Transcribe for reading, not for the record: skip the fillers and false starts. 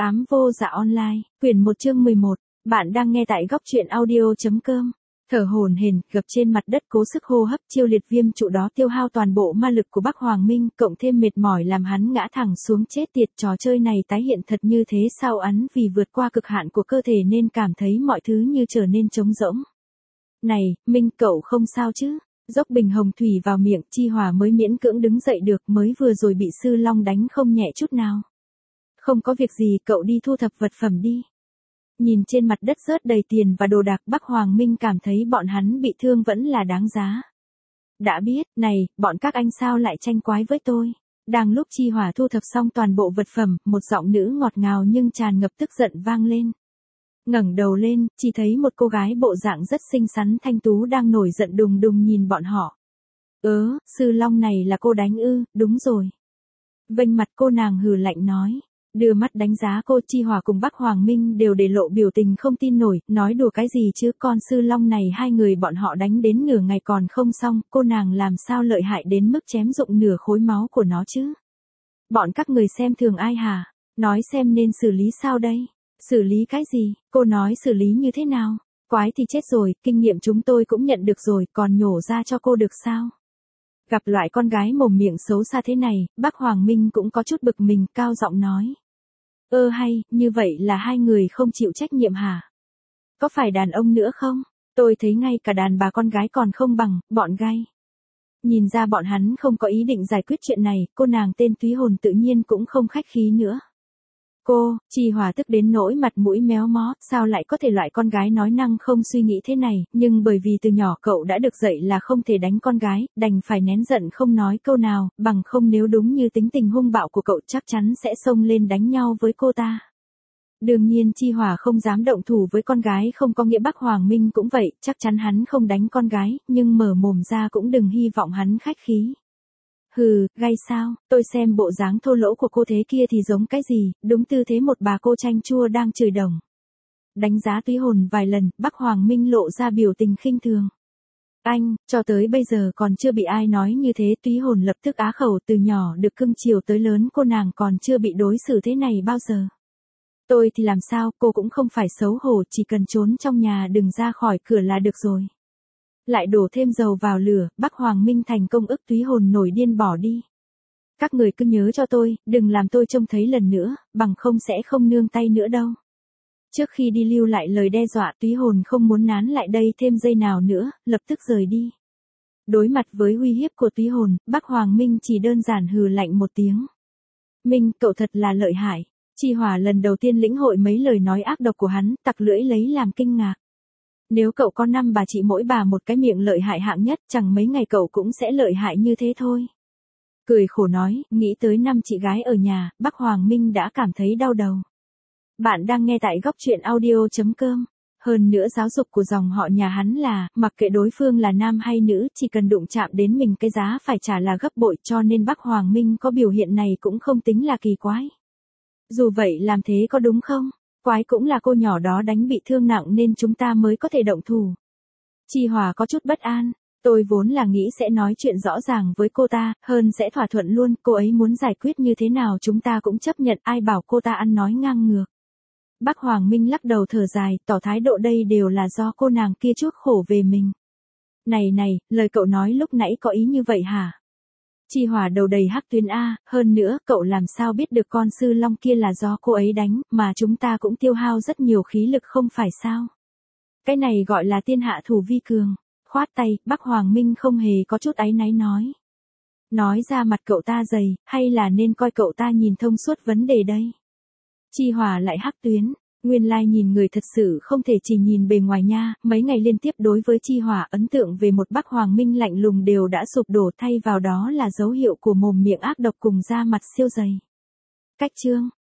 Ám vô dạ online, quyển 1 chương 11, bạn đang nghe tại góc truyện audio.com. Thở hổn hển, gập trên mặt đất cố sức hô hấp, chiêu liệt viêm trụ đó tiêu hao toàn bộ ma lực của Bắc Hoàng Minh, cộng thêm mệt mỏi làm hắn ngã thẳng xuống chết tiệt. Trò chơi này tái hiện thật như thế sao? Hắn vì vượt qua cực hạn của cơ thể nên cảm thấy mọi thứ như trở nên trống rỗng. Này, Minh cậu không sao chứ? Dốc bình hồng thủy vào miệng, Chi Hòa mới miễn cưỡng đứng dậy được, mới vừa rồi bị Sư Long đánh không nhẹ chút nào. Không có việc gì, cậu đi thu thập vật phẩm đi. Nhìn trên mặt đất rớt đầy tiền và đồ đạc, Bắc Hoàng Minh cảm thấy bọn hắn bị thương vẫn là đáng giá. Đã biết, này, bọn các anh sao lại tranh quái với tôi? Đang lúc Chi Hòa thu thập xong toàn bộ vật phẩm, một giọng nữ ngọt ngào nhưng tràn ngập tức giận vang lên. Ngẩng đầu lên, chỉ thấy một cô gái bộ dạng rất xinh xắn thanh tú đang nổi giận đùng đùng nhìn bọn họ. Sư Long này là cô đánh ư? Đúng rồi. Vênh mặt cô nàng hừ lạnh nói. Đưa mắt đánh giá cô. Chi Hòa cùng Bắc Hoàng Minh đều để lộ biểu tình không tin nổi, nói đùa cái gì chứ, con Sư Long này hai người bọn họ đánh đến nửa ngày còn không xong, cô nàng làm sao lợi hại đến mức chém rụng nửa khối máu của nó chứ? Bọn các người xem thường ai hả? Nói xem nên xử lý sao đây? Xử lý cái gì? Cô nói xử lý như thế nào? Quái thì chết rồi, kinh nghiệm chúng tôi cũng nhận được rồi, còn nhổ ra cho cô được sao? Gặp loại con gái mồm miệng xấu xa thế này, Bắc Hoàng Minh cũng có chút bực mình, cao giọng nói. Hay, như vậy là hai người không chịu trách nhiệm hả? Có phải đàn ông nữa không? Tôi thấy ngay cả đàn bà con gái còn không bằng, bọn gay. Nhìn ra bọn hắn không có ý định giải quyết chuyện này, cô nàng tên Túy Hồn tự nhiên cũng không khách khí nữa. Chi Hòa tức đến nỗi mặt mũi méo mó, sao lại có thể loại con gái nói năng không suy nghĩ thế này, nhưng bởi vì từ nhỏ cậu đã được dạy là không thể đánh con gái, đành phải nén giận không nói câu nào, bằng không nếu đúng như tính tình hung bạo của cậu chắc chắn sẽ xông lên đánh nhau với cô ta. Đương nhiên Chi Hòa không dám động thủ với con gái không có nghĩa Bắc Hoàng Minh cũng vậy, chắc chắn hắn không đánh con gái, nhưng mở mồm ra cũng đừng hy vọng hắn khách khí. Hừ, gay sao, tôi xem bộ dáng thô lỗ của cô thế kia thì giống cái gì, đúng tư thế một bà cô chanh chua đang chửi đồng. Đánh giá Túy Hồn vài lần, Bắc Hoàng Minh lộ ra biểu tình khinh thường. Anh, cho tới bây giờ còn chưa bị ai nói như thế. Túy Hồn lập tức á khẩu, từ nhỏ được cưng chiều tới lớn cô nàng còn chưa bị đối xử thế này bao giờ. Tôi thì làm sao, cô cũng không phải xấu hổ, chỉ cần trốn trong nhà đừng ra khỏi cửa là được rồi. Lại đổ thêm dầu vào lửa, Bắc Hoàng Minh thành công ức Túy Hồn nổi điên bỏ đi. Các người cứ nhớ cho tôi, đừng làm tôi trông thấy lần nữa, bằng không sẽ không nương tay nữa đâu. Trước khi đi lưu lại lời đe dọa, Túy Hồn không muốn nán lại đây thêm giây nào nữa, lập tức rời đi. Đối mặt với uy hiếp của Túy Hồn, Bắc Hoàng Minh chỉ đơn giản hừ lạnh một tiếng. Minh, cậu thật là lợi hại. Chi Hòa lần đầu tiên lĩnh hội mấy lời nói ác độc của hắn, tặc lưỡi lấy làm kinh ngạc. Nếu cậu có 5 bà chị mỗi bà một cái miệng lợi hại hạng nhất, chẳng mấy ngày cậu cũng sẽ lợi hại như thế thôi. Cười khổ nói, nghĩ tới 5 chị gái ở nhà, Bắc Hoàng Minh đã cảm thấy đau đầu. Bạn đang nghe tại góc truyện audio.com. Hơn nữa giáo dục của dòng họ nhà hắn là, mặc kệ đối phương là nam hay nữ, chỉ cần đụng chạm đến mình cái giá phải trả là gấp bội, cho nên Bắc Hoàng Minh có biểu hiện này cũng không tính là kỳ quái. Dù vậy làm thế có đúng không? Quái cũng là cô nhỏ đó đánh bị thương nặng nên chúng ta mới có thể động thủ. Chi Hòa có chút bất an, tôi vốn là nghĩ sẽ nói chuyện rõ ràng với cô ta, hơn sẽ thỏa thuận luôn, cô ấy muốn giải quyết như thế nào chúng ta cũng chấp nhận, ai bảo cô ta ăn nói ngang ngược. Bắc Hoàng Minh lắc đầu thở dài, tỏ thái độ đây đều là do cô nàng kia chuốc khổ về mình. Này, lời cậu nói lúc nãy có ý như vậy hả? Chi Hòa đầu đầy hắc tuyến a, hơn nữa, cậu làm sao biết được con Sư Long kia là do cô ấy đánh, mà chúng ta cũng tiêu hao rất nhiều khí lực không phải sao? Cái này gọi là tiên hạ thủ vi cường. Khoát tay, Bắc Hoàng Minh không hề có chút áy náy nói. Nói ra mặt cậu ta dày, hay là nên coi cậu ta nhìn thông suốt vấn đề đây? Chi Hòa lại hắc tuyến. Nguyên lai nhìn người thật sự không thể chỉ nhìn bề ngoài nha, mấy ngày liên tiếp đối với Chi Hòa ấn tượng về một Bắc Hoàng Minh lạnh lùng đều đã sụp đổ, thay vào đó là dấu hiệu của mồm miệng ác độc cùng da mặt siêu dày. Cách chương